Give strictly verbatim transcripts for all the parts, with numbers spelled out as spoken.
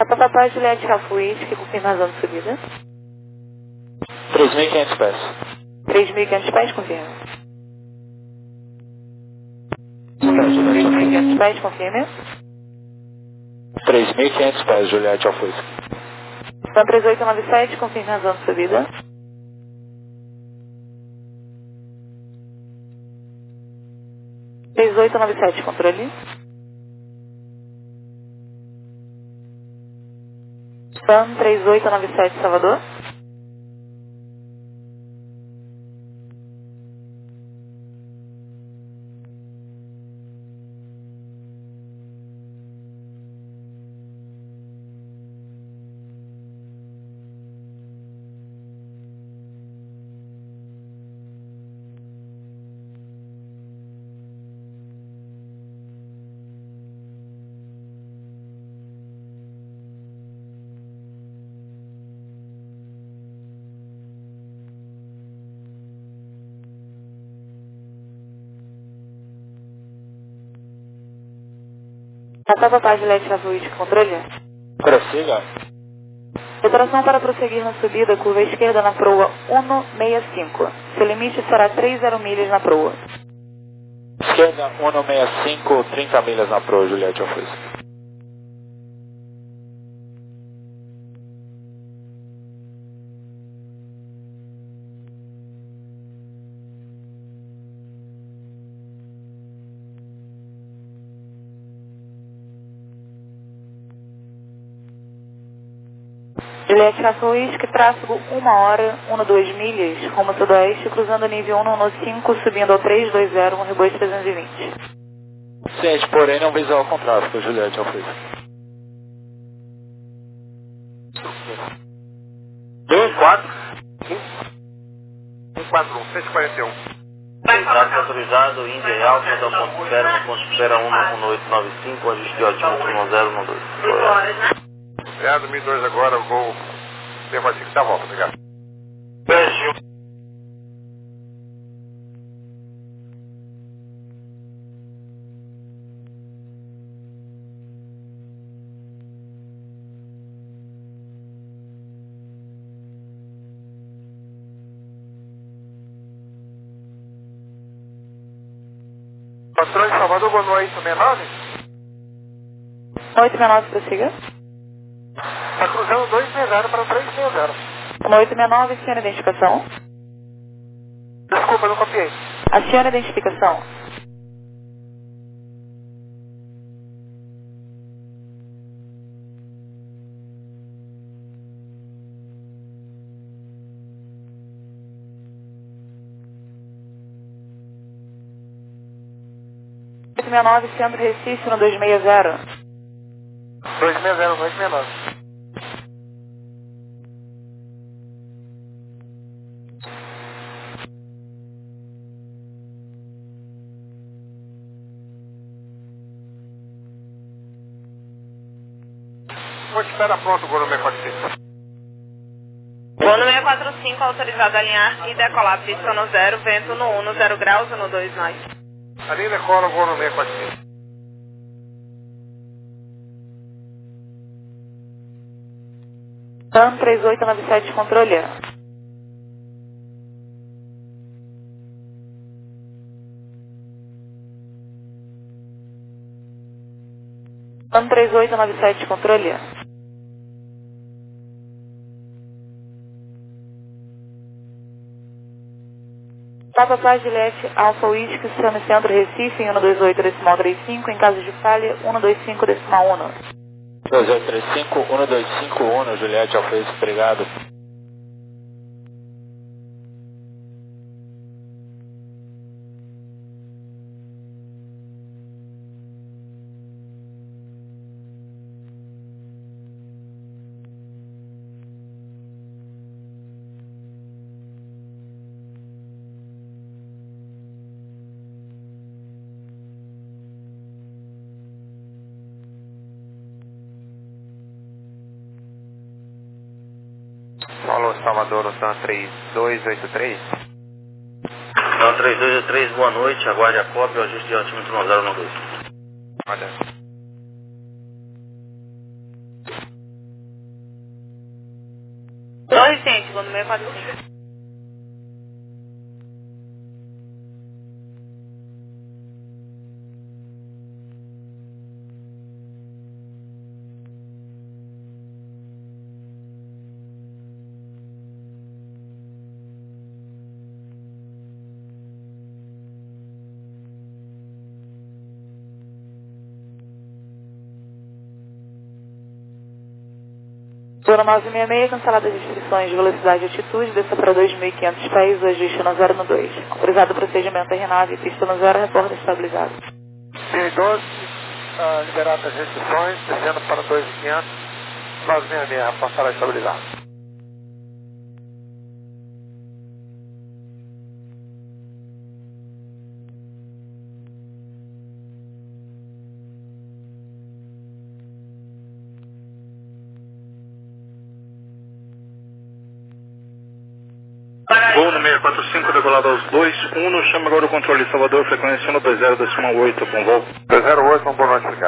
Papapá Juliette Rafuiz, que confirma a zona de subida. três mil e quinhentos pés. três mil e quinhentos pés, confirma. três três mil e quinhentos pés, confirma. três mil e quinhentos pés, Juliette Alfoz. São três oito nove sete, confirma a zona de subida. três oito nove sete, controle. Sun três oito nove sete, Salvador. Papapá Juliette Rafuiz, controle. Prossiga. Operação para prosseguir na subida, curva esquerda na proa cento e sessenta e cinco. Seu limite será trinta milhas na proa. Esquerda, cento e sessenta e cinco, trinta milhas na proa, Juliette Alfoz. Juliette Rafuiz, que tráfego uma hora, cento e dois milhas, rumo sudoeste, cruzando o nível cento e cinco, subindo ao trezentos e vinte, um Airbus trezentos e vinte. Ciente, porém não visual com tráfego, Juliette Alfoz. dois quatro um quatro um, seis quarenta e um. Tráfego autorizado, Índia e Alfa, da ponto espera, no ponto espera um um oito nove cinco, ajuste de altímetro um zero um dois. Obrigado, mil e dois agora, eu vou levar aqui que dá a volta, obrigado. Beijo. Patrão de Salvador, boa noite, oito seis nove? oito seis nove, prossiga. Está cruzando dois seis zero para três seis zero. oito seis nove, acione a identificação. Desculpa, não copiei. Acione a identificação. oito seis nove, Centro Recife, no dois seis zero. dois seis zero, dois seis nove. Vou te esperar pronto, Goro seis quatro cinco. Voo no seis quatro cinco, autorizado a alinhar e decolar pista no zero, vento no um, no zero graus no dois nove. Ali decola o Goro seis quatro cinco. Sun três oito nove sete, controle. Sun três oito nove sete, controle. Papapá Juliette Alfa Whisky, Sano Centro Recife, em cento e vinte e oito decimal trinta e cinco, em caso de falha, cento e vinte e cinco decimal um. dois oito três cinco, um dois cinco um, Juliette Alfoz, obrigado. Alô, Salvador, Otan três dois oito três. Então, três dois oito três, boa noite, aguarde a cópia, ajuste de altímetro um zero um dois. Olha. Ciente, voo no seis quatro cinco. Voo nove seis seis, canceladas as restrições de velocidade e altitude, desça para dois mil e quinhentos pés, hoje destino zero no dois. Autorizado o procedimento R nove, pista no zero, reporta estabilizado. C doze, uh, liberado as restrições, descendo para dois mil e quinhentos, nove seis seis, reportará estabilizado. Voo no seis quatro cinco, decolado aos dois um, chama agora o controle Salvador, frequência um dois zero, decimal oito, bom voo. dois zero oito, um bom notificar.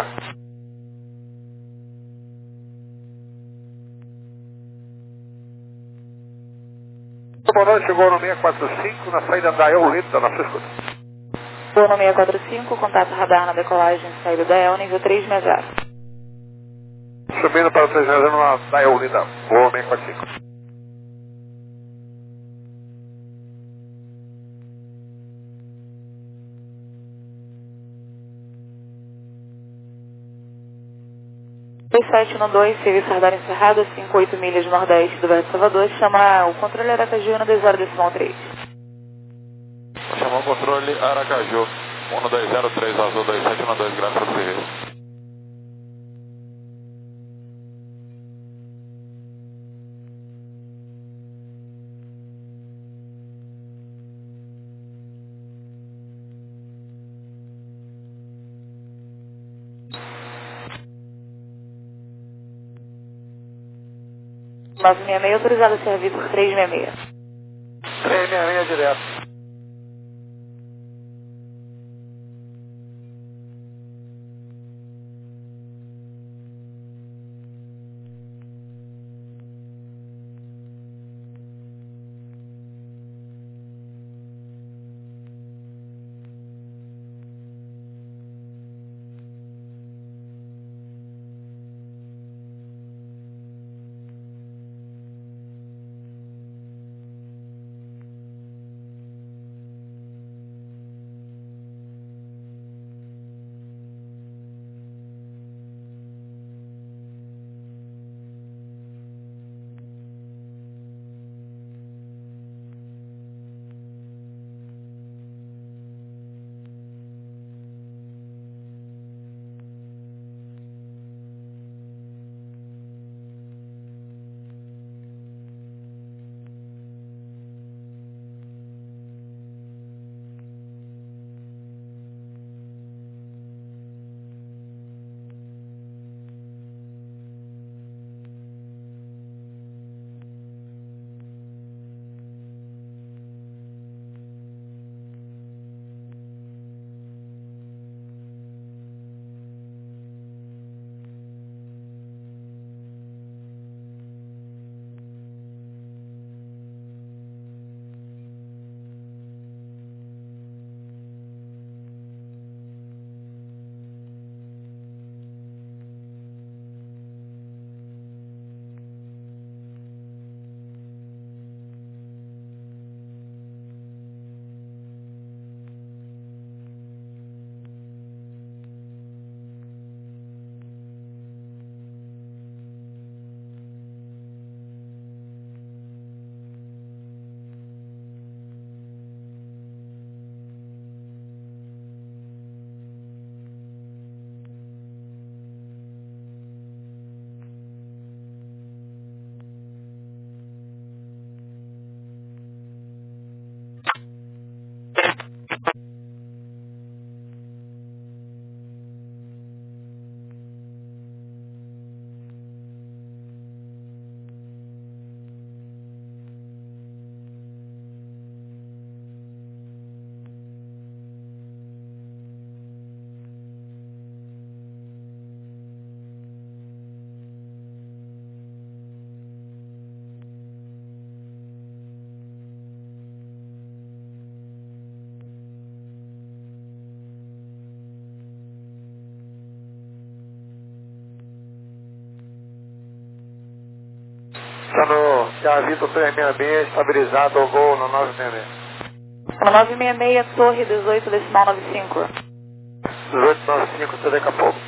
Boa noite, chegou no seis quatro cinco, na saída da Eulita, na sua escuta. Voo no seis quatro cinco, contato radar na decolagem, saída da E L, nível três seis zero. Subindo para o três zero na da Eulita, voo seis quatro cinco. dois sete um dois, serviço radar encerrado, cinco oito milhas nordeste do Verde Salvador, chama o controle Aracaju no dois zero decimal três. Chamou o controle Aracaju, um dois zero três, azul dois sete um dois, graças ao serviço. nove seis seis, autorizado a servir por três seis seis. três seis seis direto. Está no Vitor trezentos e sessenta e seis, estabilizado ao gol no nove seis seis. No nove seis seis, torre dezoito, decimal noventa e cinco. dezoito noventa e cinco, até daqui a pouco.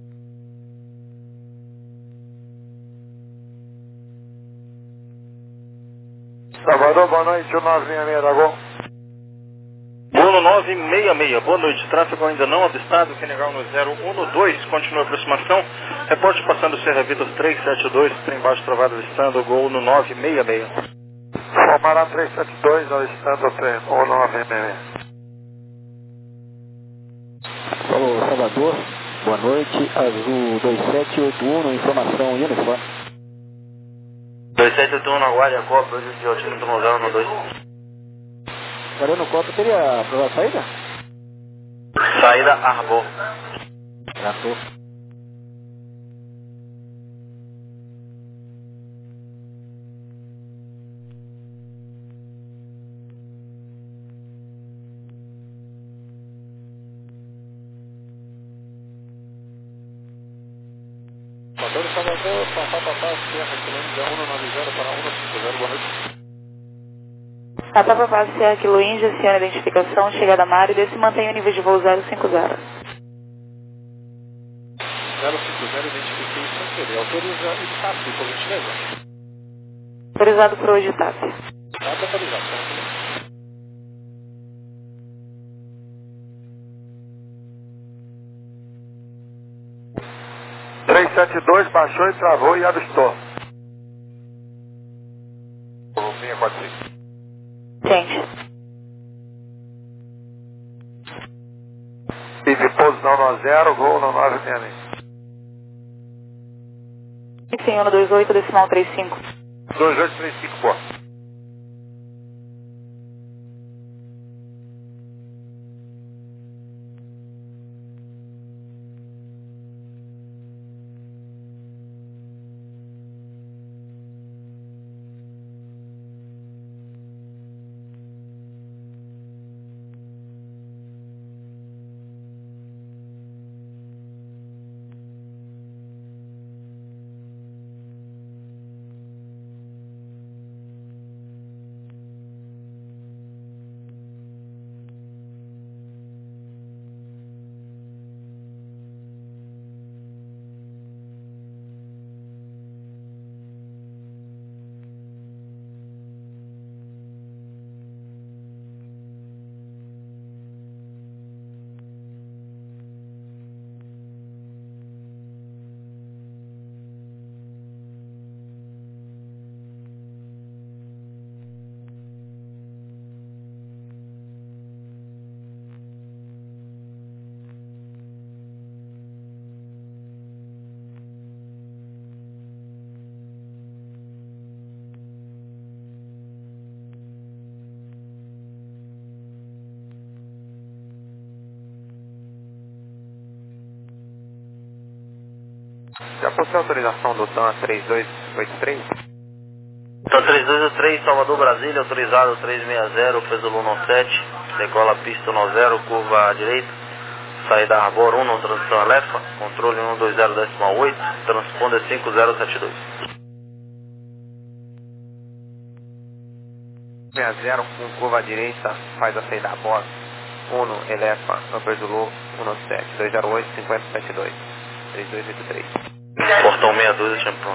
Salvador, boa noite, o nove seis seis da Gol. Gol no nove seis seis, boa noite, tráfego ainda não avistado, Senegal no zero um dois, continua a aproximação, reporte passando Serra Vitor trezentos e setenta e dois, trem baixo travado avistando, gol no nove seis seis. Palmará trezentos e setenta e dois, avistando o trem, ou nove seis seis. Alô, Salvador, boa noite, Azul dois sete oito um, informação uniforme. dois sete oito um na guarda, Copa, hoje de altímetro no zero um dois. Parou no copo, teria aprovado a saída? Saída Arbor. Tratou. Salvador, Salvador, papá, papá, Serra, quilômetro um nove zero para um cinco zero, boa noite. Tata Papá, Serra Kilo Índia, Ciano Identificação, chegada a Mário, e se mantém o nível de voo zero cinco zero. zero cinco zero, identifiquei sem querer. Autoriza o T A P, por gentileza. Autorizado por hoje, T A P. Tá autorizado, tá? trezentos e setenta e dois, baixou e travou e avistou. seiscentos e quarenta e cinco. Gente. Pide posição no zero, gol no nove seis seis. Sim, um dois oito, decimal trinta e cinco. dois oito três cinco, pô. Já possui autorização do T A N três dois oito três? Então três dois oito três, Salvador, Brasília, autorizado trezentos e sessenta, peso Luno sete, decola pista no zero, curva à direita, saída Arbor um, transição Alefa, controle um dois zero decimal oito, transponder cinco zero sete dois. zero com curva à direita, faz a saída Arbor um, Elefa, Upper Zulu, um sete, dois zero oito, cinco zero sete dois, três dois oito três. Portão meia dúzia, chame pronto.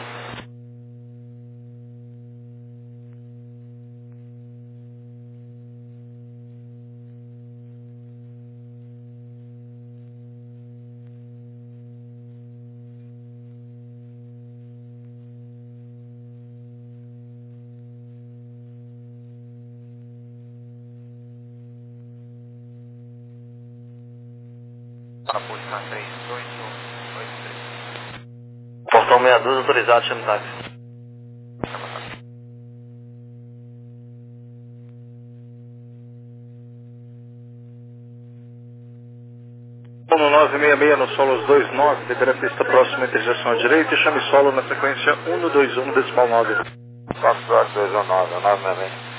Para posição três oito oito três. Portão meia dúzia, autorizado, chame táxi. No nove seis seis, no solo dois nove, libera a pista próxima, interjeição à direita e chame solo na sequência um dois um, decimal nove. Foxtrot dois um nove, nove seis seis.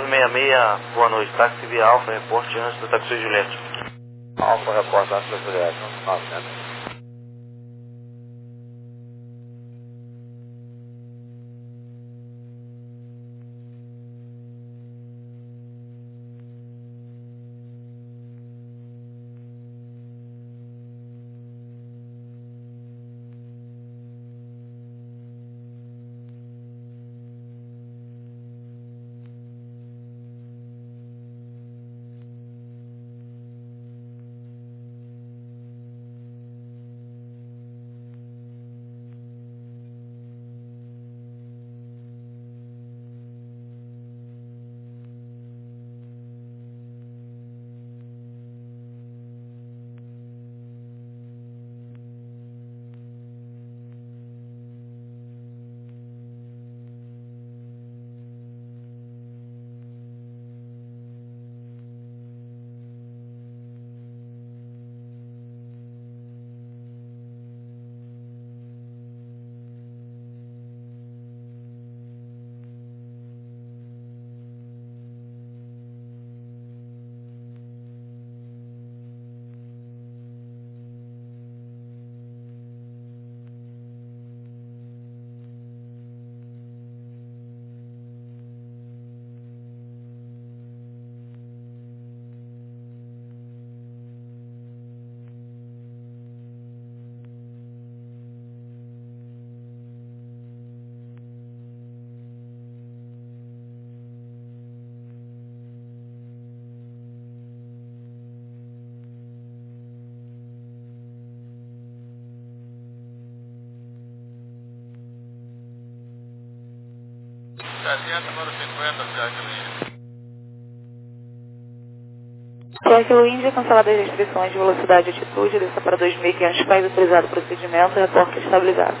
nove seis seis, boa noite. Táxi via Alfa, reporte antes do Taxi Juliette. Alfa, reporte antes do Juliette, nove seis seis. Cerquilo Índia, canceladas as restrições de velocidade e altitude, desça para dois mil e quinhentos pés, autorizado o procedimento, reporte estabilizado.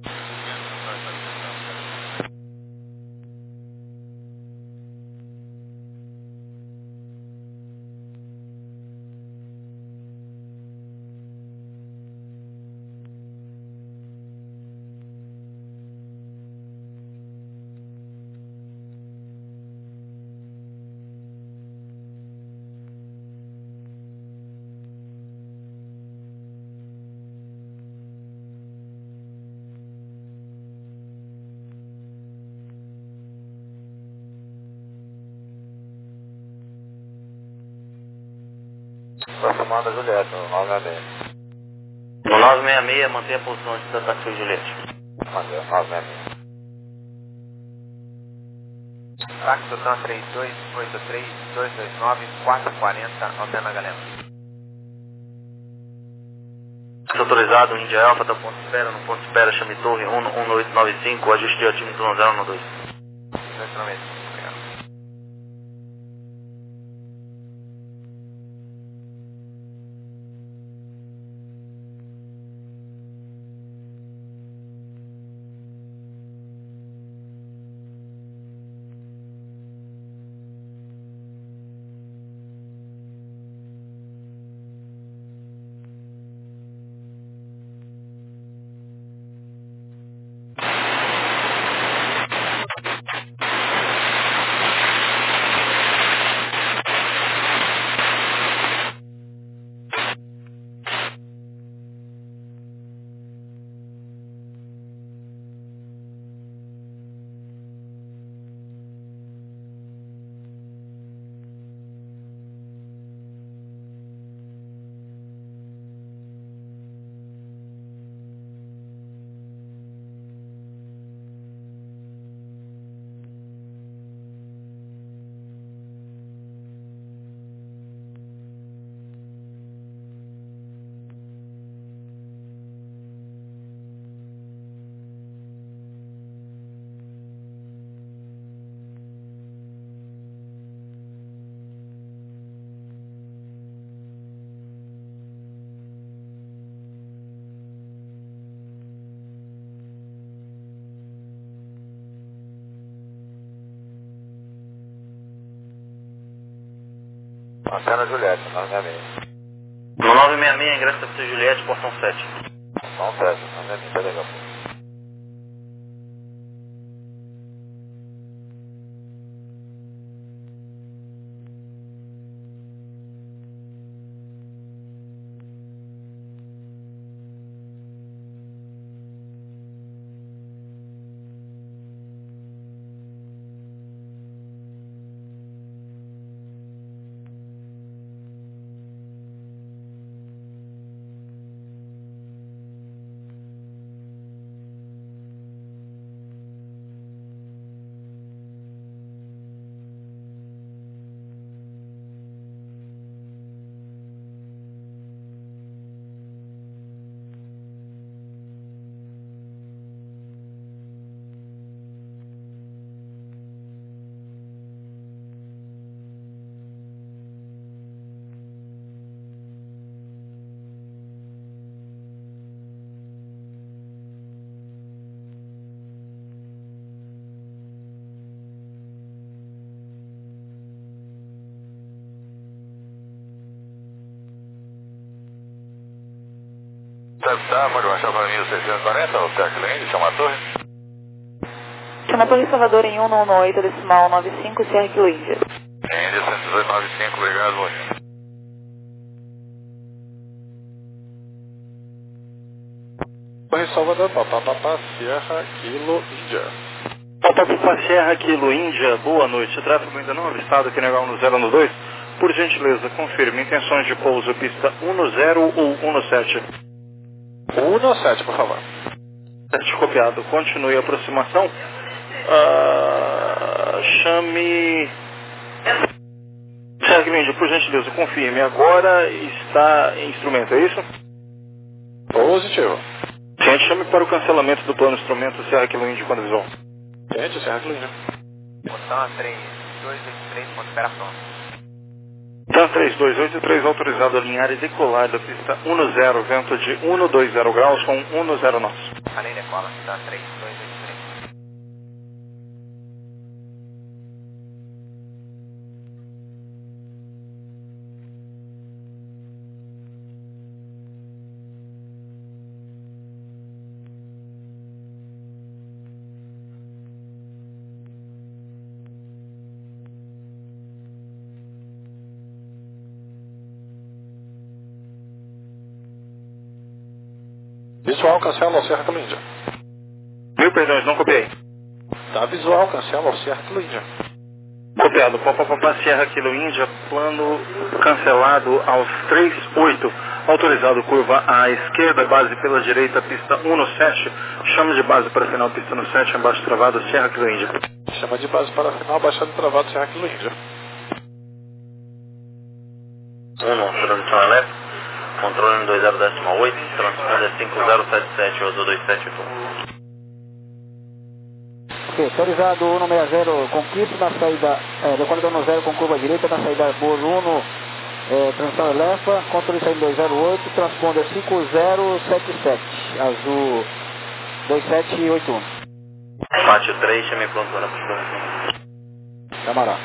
Aproximando a Juliette, no nove seis seis. No nove seis seis, mantenha a posição antes da Taxi Juliette. Mantém, nove seis seis. Táxi Tutan três dois oito três dois dois nove quatro quatro zero, Altena Galena. Autorizado, Índia Alfa, da ponto de espera, no ponto de espera, chame torre um um oito nove cinco, ajuste de atímetro um zero um dois. Exatamente, obrigado. Antena Juliette, nove seis seis. No nove seis seis, ingresso da Taxi Juliette, portão sete. Portão sete, nove seis seis, tá legal. Tá, pode baixar para mil seiscentos e quarenta, o Serra Cleide, chama a torre. Chama a Torre Salvador em um nove oito, decimal nove cinco, Serra Cleide. Índia cento e dezoito noventa e cinco, obrigado, bom dia. Torre Salvador, papá, papá, Sierra, Kilo, Índia. Papá, papá, Sierra, Kilo, Índia, boa noite. Tráfego ainda não avistado aqui no um zero um dois. Por gentileza, confirme intenções de pouso pista um zero ou um sete. um sete, por favor. sete copiado. Continue a aproximação. Ah, chame... Serra Cleide, por gentileza, confirme. Agora está em instrumento, é isso? Positivo. Gente, chame para o cancelamento do plano instrumento Serra Cleide quando visual. Gente, Serra Cleide. Botão três dois oito três, ponto operação. Tá três dois oito três autorizado a alinhar e decolar da pista um zero, vento de um dois zero graus com um zero nós. Além decola, tá três dois oito três. Visual, cancela o Serra Cleide. Mil perdões, não copiei. Tá visual, cancela o Serra Cleide. Copiado, Papa Papa Sierra Kilo Índia, plano cancelado aos três oito. Autorizado curva à esquerda, base pela direita, pista um sete. Chama de base para final, pista no sete, embaixo travado, Sierra Kilo Índia. Chama de base para final, baixado travado, Serra Kilo Índia. um, transmissão elétrica, controle dois zero decimal oito, transponder cinco zero sete sete, uso dois sete oito um. Ok, autorizado um seis zero com Kip na saída, é, decolador um zero com curva direita na saída Bor um, é, transmissão Elefa, controle saída dois zero oito, transponder cinco zero sete sete, azul dois sete oito um. Pátio três, chame pronto para a Camará.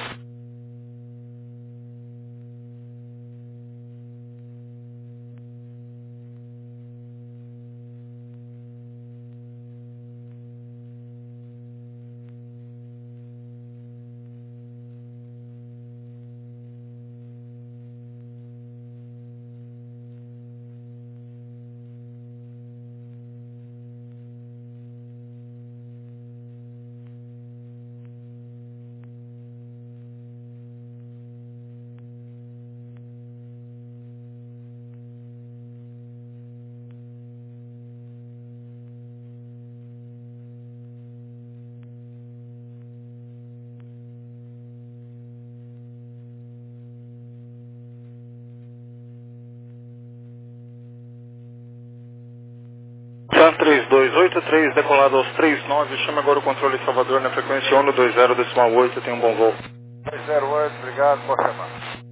Tá três dois oito três, decolado aos três nove, chama agora o controle Salvador na frequência um dois zero decimal oito, tem um bom voo. dois zero oito, obrigado, pode chamar.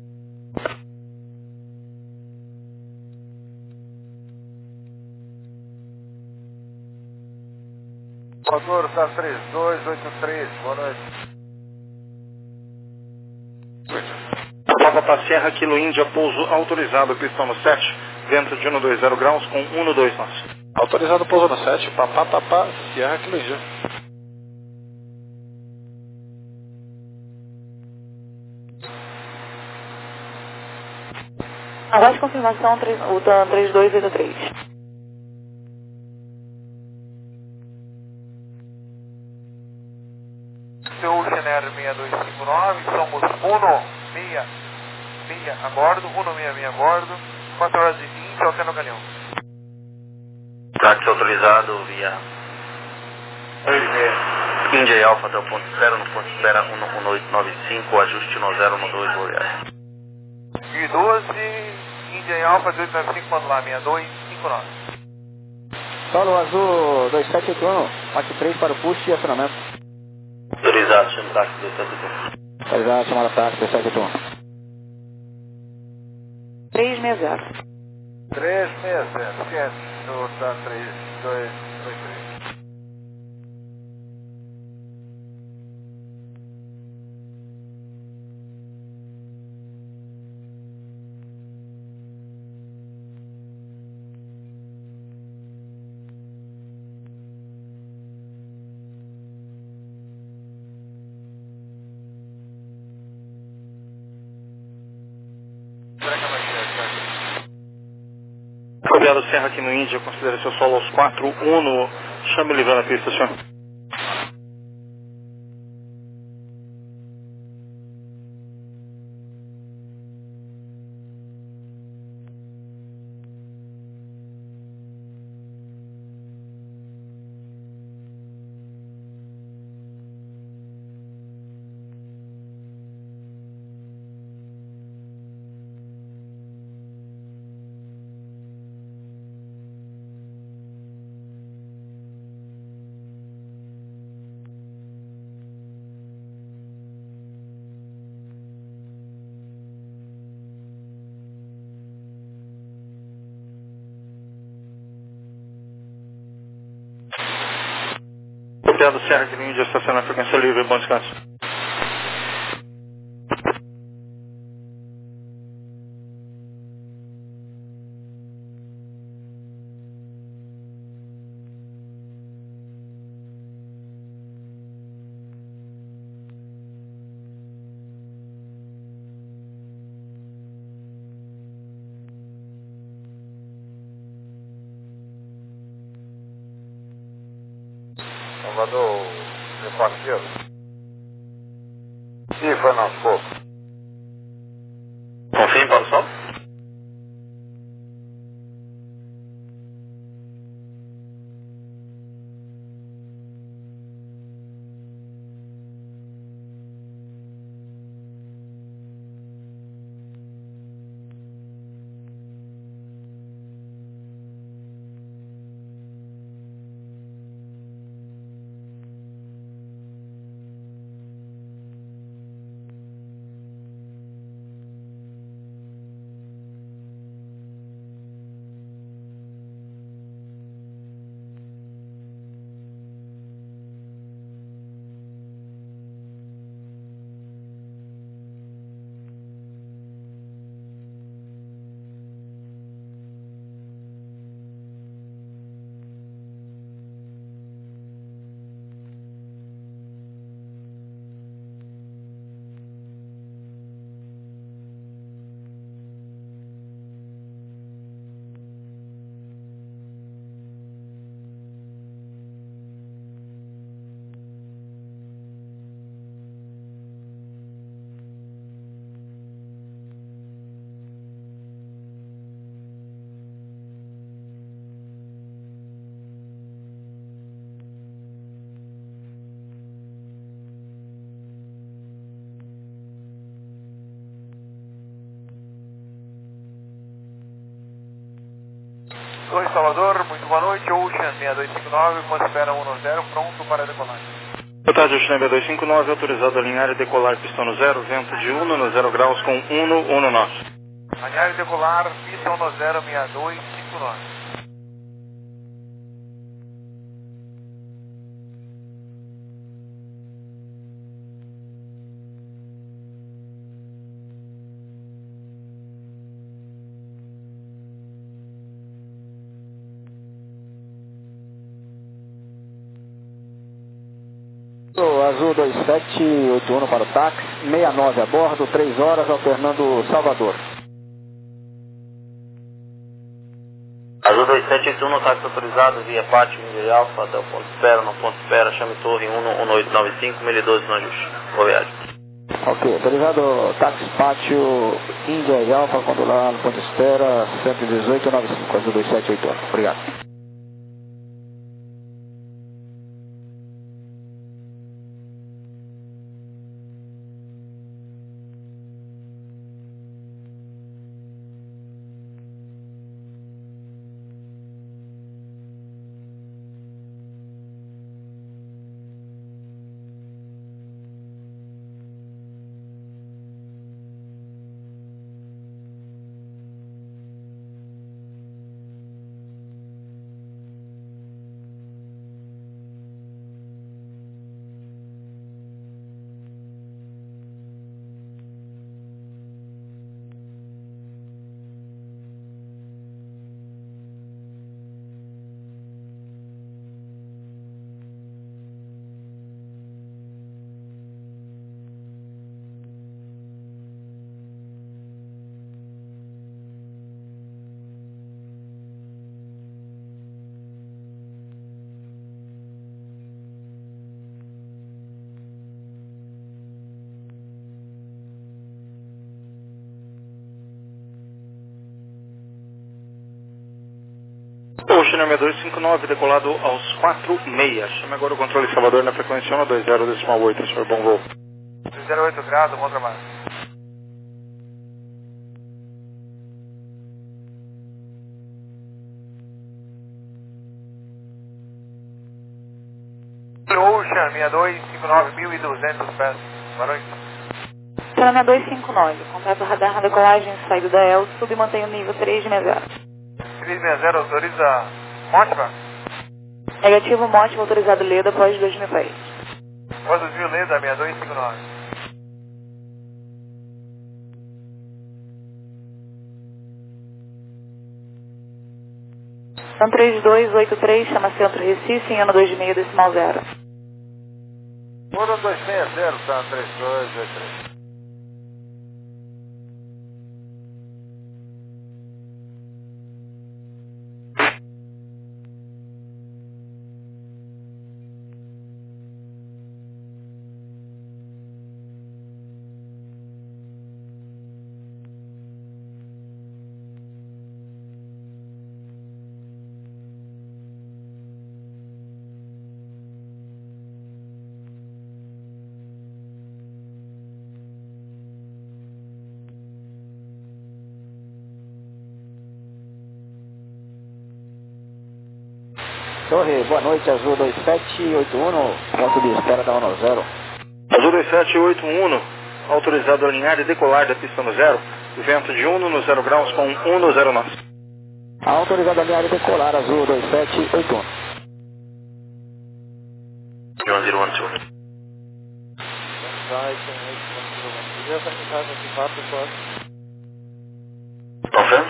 Salvador, tá três dois oito três, boa noite. Papa Papa Sierra Kilo Índia, pouso autorizado, pistão no sete, vento de um dois zero graus com um dois nós. Autorizado pouso no sete, papá, papá, Sierra Kilo Índia. Aguarde confirmação, o TAM três dois oito três. Seu Xener seis dois cinco nove, somos um seis seis a bordo, um seis seis a bordo, quatro horas e vinte, alternando o canhão. Táxi autorizado via Índia e Alfa até o ponto zero, no ponto espera um oito nove cinco, ajuste um zero um dois, Goiás. E doze, Índia e Alfa, dois nove cinco, manda lá, seis dois cinco nove. Solo azul dois sete oito um, parte três para o push e acionamento. Autorizado, chama táxi dois sete oito um. Autorizado, chamada táxi dois sete oito um. três seis zero. três seis zero, esquece, no TAM três dois oito três. Copiado Serra aqui no Índia, considere seu solo aos quatro, Uno, chame ele na pista, senhor. Copiado Serra aqui no Índia, estacionar frequência livre, bom descanso. Salvador, meu parceiro. Sim, foi nosso pouco. Confirme para o sol? Oi, Salvador, muito boa noite. Ocean seis dois cinco nove, atmosfera um zero, pronto para decolagem. Boa tarde, Ocean seis dois cinco nove, autorizado a alinhar e decolar pista no zero, vento de Uno no zero graus com Uno, Uno norte. Alinhar e decolar, pista um zero, seis dois cinco nove. Azul dois sete oito um para o táxi, sessenta e nove a bordo, três horas, alternando Salvador. Azul dois sete oito um no táxi autorizado, via Pátio, Índia Alfa, até o ponto de espera, no ponto de espera, chame Torre um um oito nove cinco, mil e doze no ajuste. Boa viagem. Ok, autorizado táxi Pátio, Índia e Alfa, quando lá no ponto de espera, cento e dezoito noventa e cinco, Azul dois sete oito um. Obrigado. Ocean seis dois cinco nove, decolado aos quatro seis. Chame agora o controle Salvador na frequência um dois zero decimal oito, senhor, bom voo. dois zero oito graus, bom trabalho. Ocean seis dois cinco nove, mil e duzentos pés. Boa noite. Ocean seis dois cinco nove, contato radar na decolagem, saída da E L, sub e mantém o nível três seis zero. três seis zero, autoriza Mótima? Negativo, Mótima, autorizado Leda, após dois mil pés. Após dois mil, Leda, seis dois cinco nove. São três dois oito três, chama Centro Recife, em ano dois seis decimal zero. Ano dois seis zero, tá, três dois oito três. Torre, boa noite, Azul dois sete oito um, ponto de espera da ONU zero. Azul dois sete oito um, autorizado a alinhar e decolar da pista no zero, vento de um no zero graus com um no zero nós. Autorizado a alinhar e decolar, Azul dois sete oito um. one zero one two. Confirm?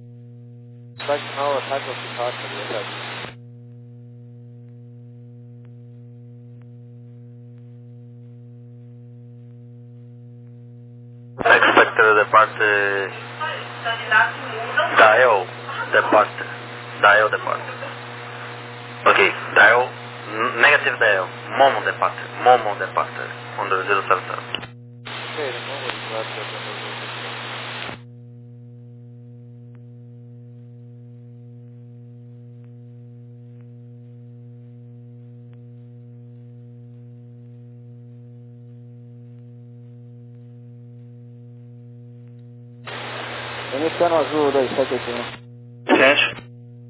Expected departure dial departure dial departure. Okay, dial n- negative dial Momo departure Momo departure under zero seven seven. Iniciando Azul dois sete oito um. Gente,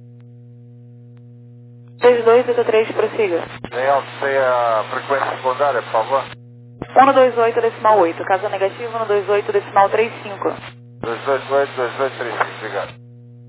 três dois oito três, prossiga. Legal, sei a frequência secundária, por favor. um dois oito decimal oito, caso negativo, um dois oito decimal trinta e cinco. dois dois oito, dois dois três cinco, obrigado.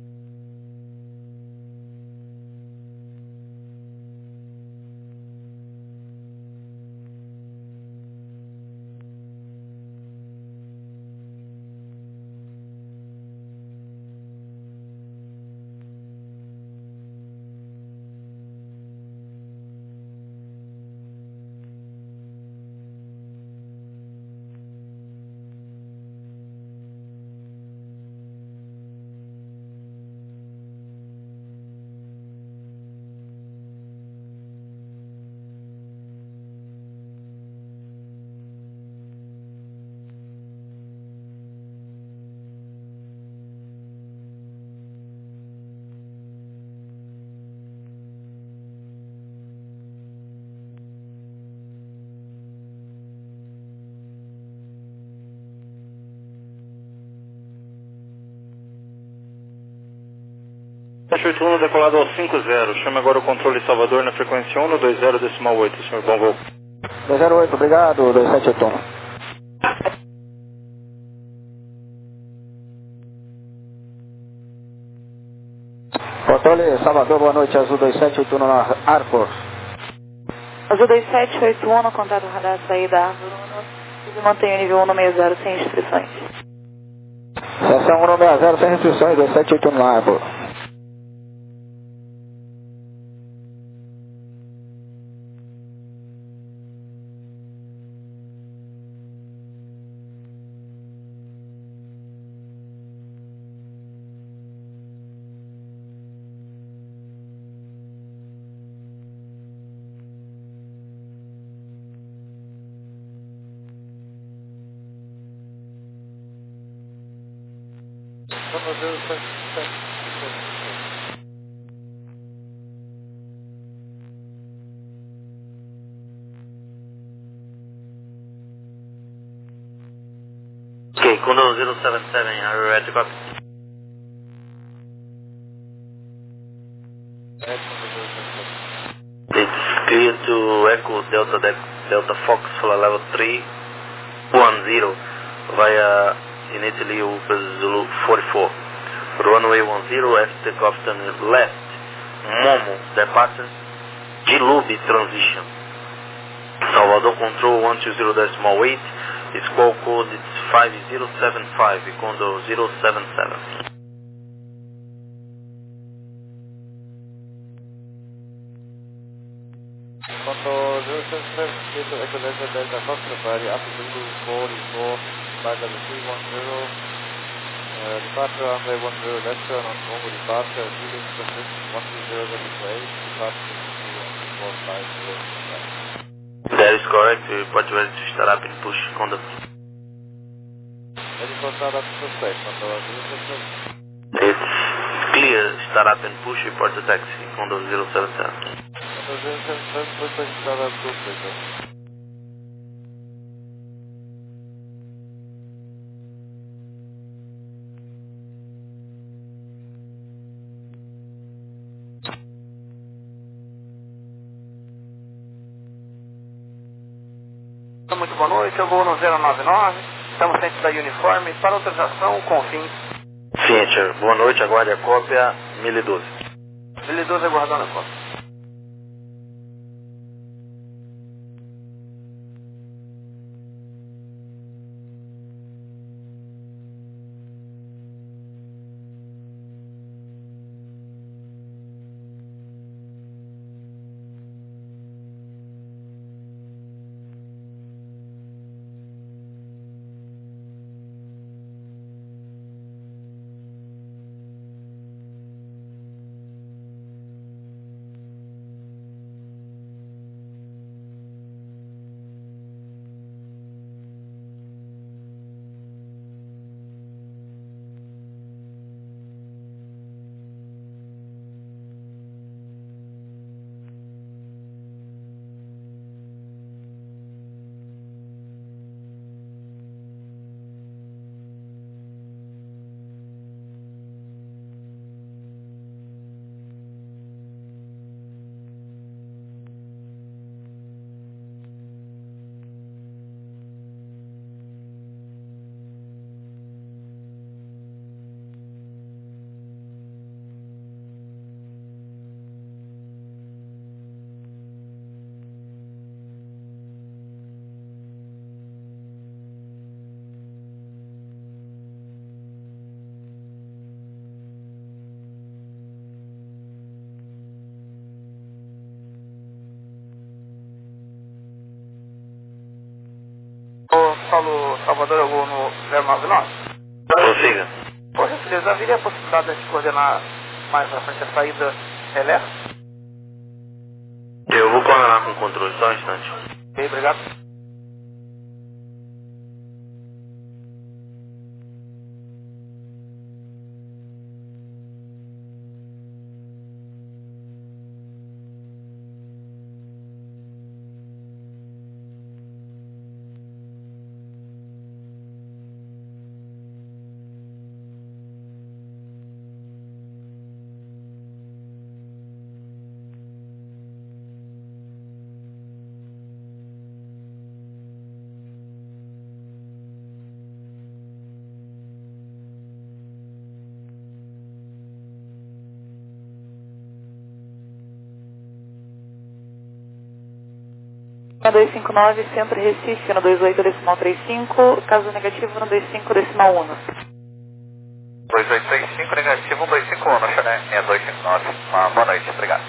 sete oito um decolado ao cinco zero. Chame agora o controle Salvador na frequência um dois zero decimal oito, senhor, bom voo. dois zero oito, obrigado, dois sete oito um. Controle Salvador, boa noite, Azul dois sete oito um na Arcor. Azul dois sete oito um, no contato radar, saída Árvore um, e mantém o nível um seis zero sem restrições. Seção um seis zero sem restrições, dois sete oito um na Arcor. Condor zero seven seven, are you ready to copy? It's clear to Echo Delta Delta Fox for level three one zero via initially Zulu forty-four. Runway one zero, after takeoff turn left, Momo, departure, Gilubi transition. Salvador Control one two zero decimal eight, squall code is five zero seven five, Condor zero seven seven. Condor zero seven seven, clear to Echo Delta Delta Fox for the after Zulu forty-four, by level three one zero. Uh, departure runway one zero left turn on Congo departure, Zulu transition one two zero decimal eight, departure two four five zero. That is correct, we report ready to start up in push, Condor. Ready for start up to push, Condor zero seven seven. It's clear, start up and push, report to taxi, Condor zero seven seven. Condor zero seven seven, push push start up to push. Muito boa noite, eu vou no zero nove nove, estamos dentro da uniforme, para autorização com fim. Fincher, boa noite, aguarde a cópia mil e doze. mil e doze aguardando a cópia. Paulo Salvador, eu vou no zero nove nove. Prossiga. Por gentileza, haveria a possibilidade de coordenar mais à frente a saída Elé? Eu vou coordenar com o controle, só um instante. Ok, obrigado. No dois cinco nove, Centro Recife, no dois oito decimal trinta e cinco, caso negativo no dois cinco decimal um. dois oito três cinco, negativo um dois cinco um, Chané, é dois cinco nove. Uma boa noite, obrigado.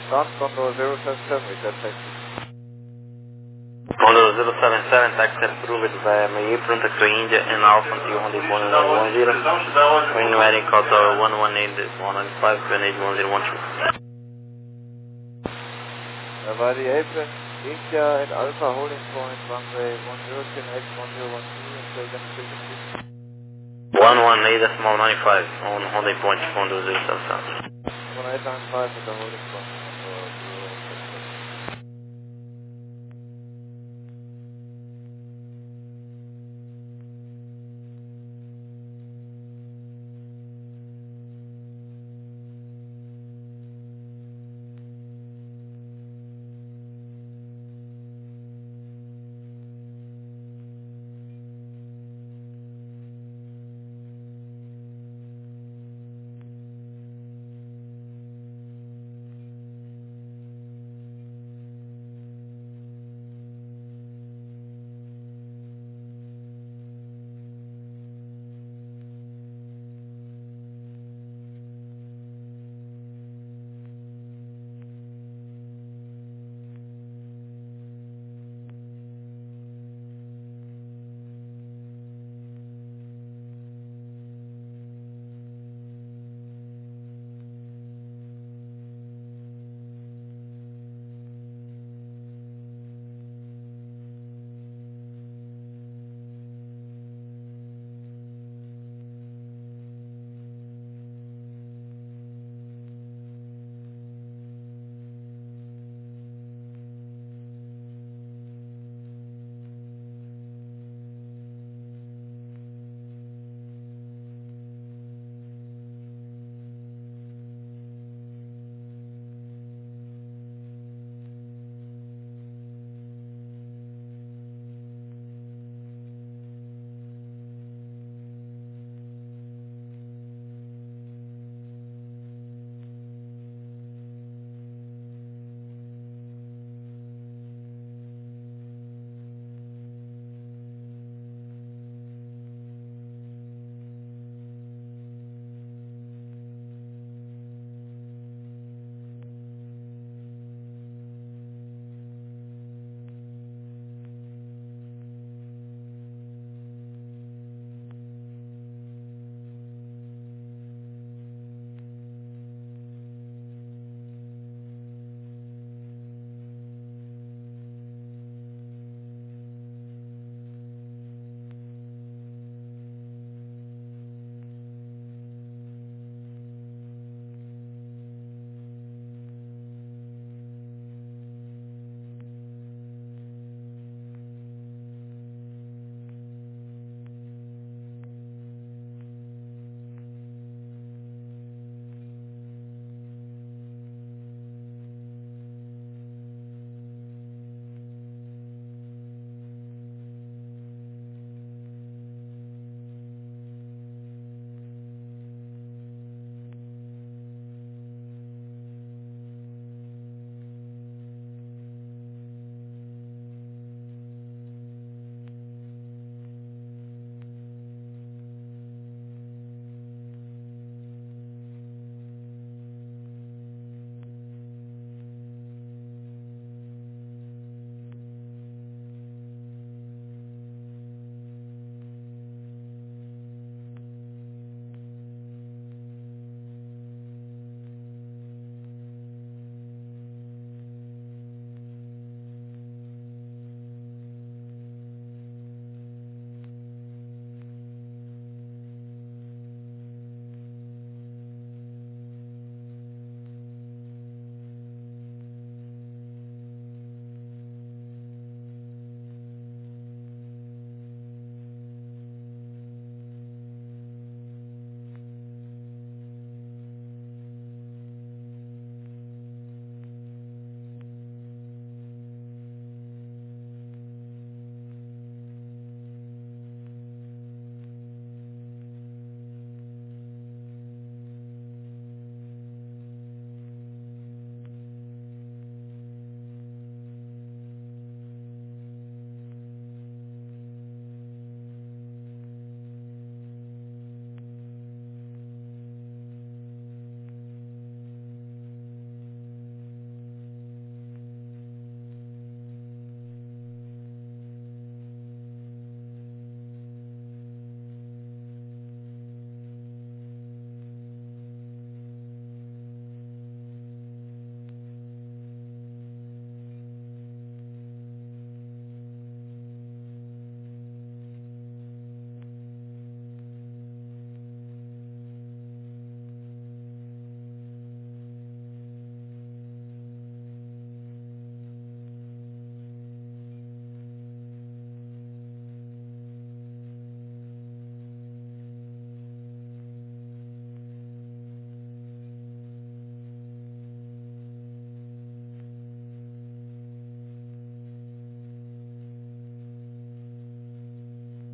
Front, Condor zero seven seven, return taxi. Condor zero seven seven, taxi approved via May Apron, taxi India and Alpha until Honda Pony nine one zero. When wearing Qatar one one eight one nine five one eight one zero one two. Via the Apron, India and Alpha holding point, runway one zero ten X one zero one two, and take them frequency. one one eight decimal nine five on Honda Point, Condor zero seven seven. one eight nine five at the holding point.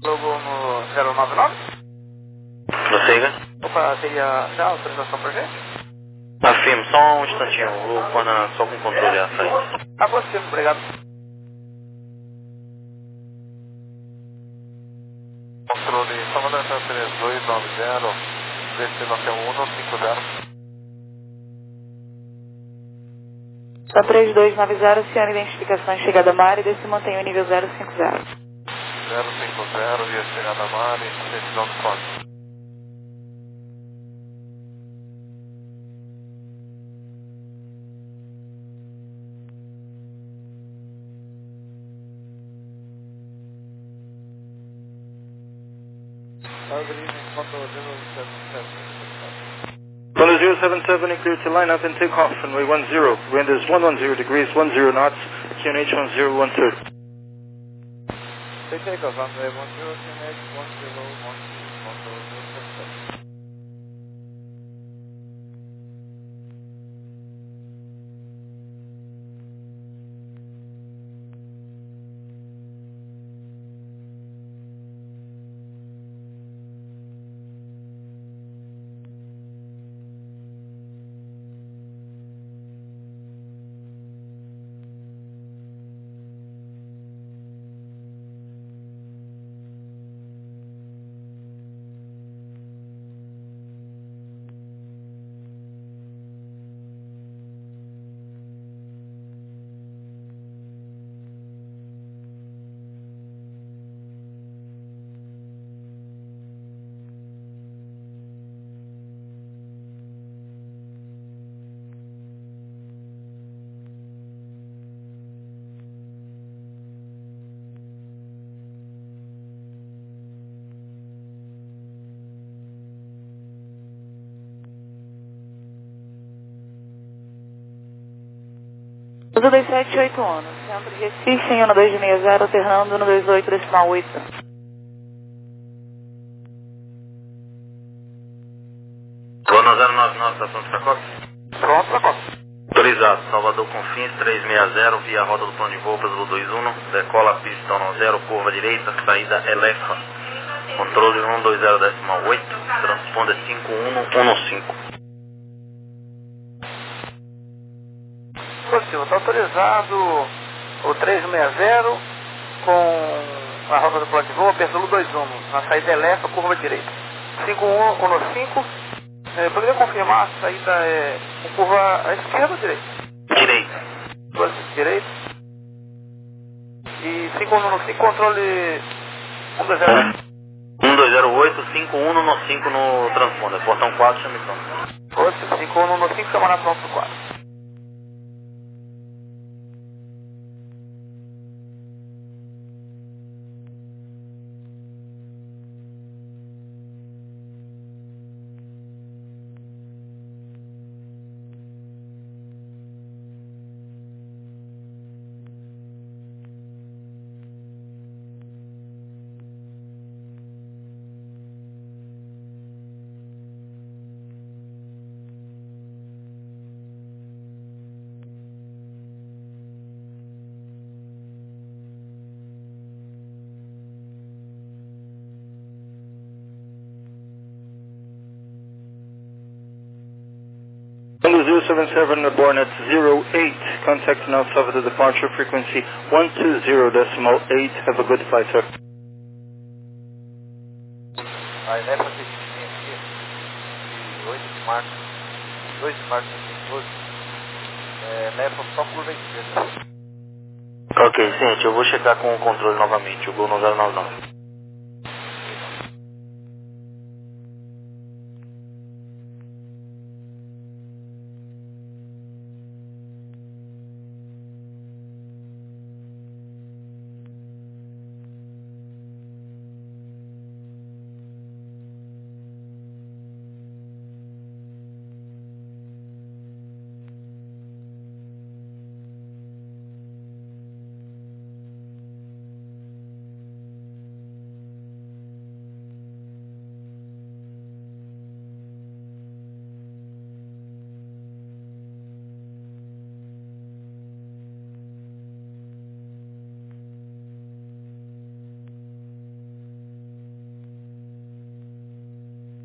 Logo no zero nove nove? Prossiga. Opa, teria já autorização pra gente? Afirmo, só um instantinho, vou pôr na- só com controle a saída. A você, obrigado. Controle, Salvador três dois nove zero, destino até um cinco zero. Só três dois nove zero, senhora identificação chegada a mar e se mantém o nível zero cinco zero. zero cinco zero, via chegada a mar e decisão do ponto. Thunder zero seven seven, clear to line up and take off, runway one zero. Wind is one one zero degrees, one zero knots, Q N H one zero one two. Take off, runway one zero, Q N H one zero one two, one zero zero seven. Uso dois sete oito anos, centro de Recife, em um dois seis zero, alternando no dois oito decimal oito. Zona zero nove nove, estação de Sacota. Pronto, pra conta. Autorizado, Salvador Confins três seis zero, via rota do plano de voo, pelo dois um, decola pista um zero, curva direita, saída Elefa. Controle um dois zero decimal oito, transponder cinco um um cinco. Positivo, está autorizado o três seis zero com a rota do plano de voo, pelo dois um, na saída Elefa, curva direita. cinco um um cinco, é, poderia confirmar a saída é com curva à esquerda ou direita? Direita. Curva direita. E cinco um um cinco, controle um dois zero. um dois zero oito, cinco um um cinco no transponder, portão quatro, chamissão. Positivo, cinco um um cinco, camarada pronto pro quatro. Thunder zero seven seven, born at zero eight, contact now Salvador departure frequency one two zero decimal eight, have a good flight, sir. A Elefa pequenininha aqui, de oito de março, dois de março de dois mil e doze, é, leva só curva esquerda. Ok, gente, eu vou checar com o controle novamente, o Gol no zero nove nove.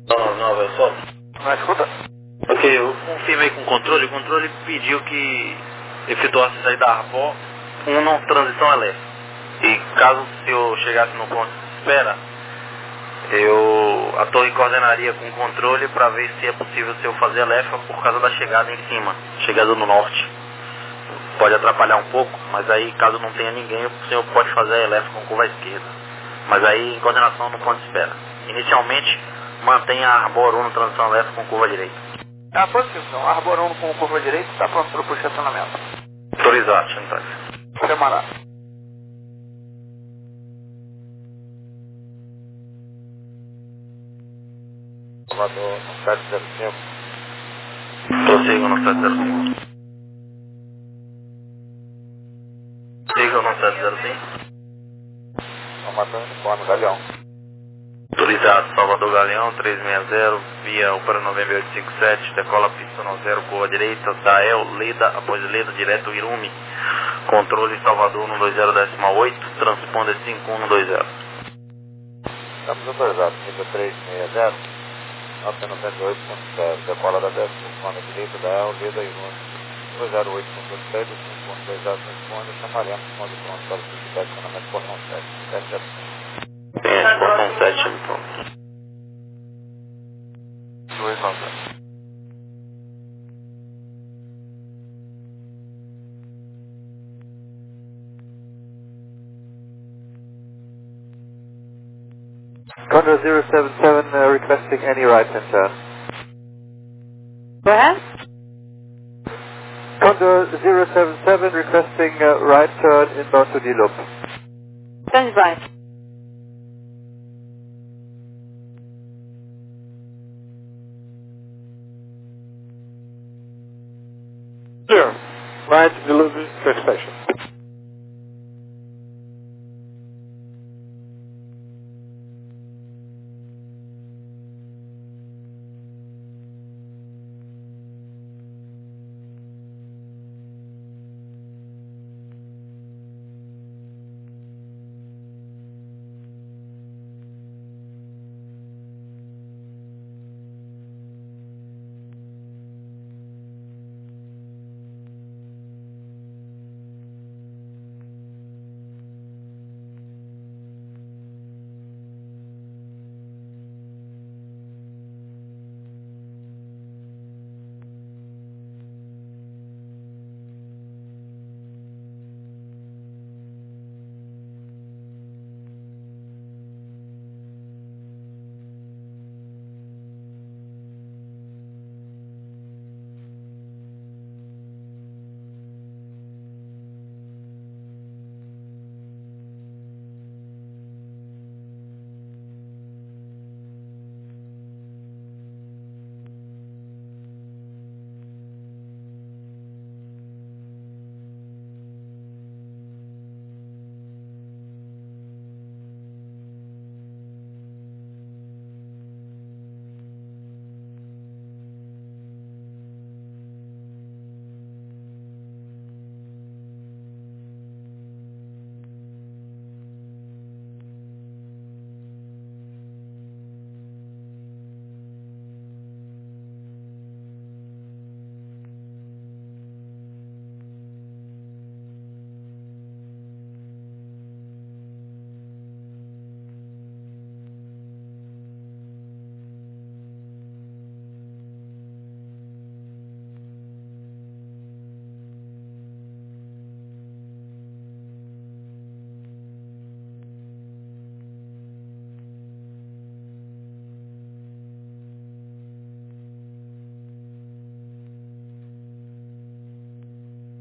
Não, não, velho, só. Não escuta? Ok, eu confirmei com o controle, o controle pediu que efetuasse a saída da Arbor uma transição elétrica. E caso se eu chegasse no ponto de espera, eu, a torre coordenaria com o controle para ver se é possível se eu fazer elétrica por causa da chegada em cima, chegada no norte. Pode atrapalhar um pouco, mas aí caso não tenha ninguém, o senhor pode fazer a elétrica com curva à esquerda. Mas aí em coordenação no ponto de espera. Inicialmente, mantenha a Arbor um no transição elétrica com curva direita. A posição, Arbor um com curva direita, está pronto para o estacionamento. Autorizado, Chantal. Camarada. Salvador, no sete zero cinco. Prossiga no sete zero cinco. Siga no sete zero cinco. Salvador, uniforme, Galeão. Autorizado, Salvador Galeão, trezentos e sessenta, via Opera nove oito cinco sete, decola pista no zero, curva direita, Dael, Leda, após Leda, direto Irume, controle Salvador um dois zero decimal oito, transponder cinco um dois zero. Estamos autorizados, nível trezentos e sessenta, nove noventa e oito ponto zero, decola da décima, comanda direita, Dael, Leda, Irume, dois zero oito ponto dois sete, cinco ponto dois zero, transponder, chamaremos, comando pronto para o estacionamento, estacionamento portão sete, sete zero cinco. Tem esse portão sete, então. dois nove zero. Condor zero seven seven uh, requesting any right hand turn. Go ahead. Condor zero seven seven requesting uh, right turn inbound to D loop. Stand by. Clear. Right, delivery to expansion.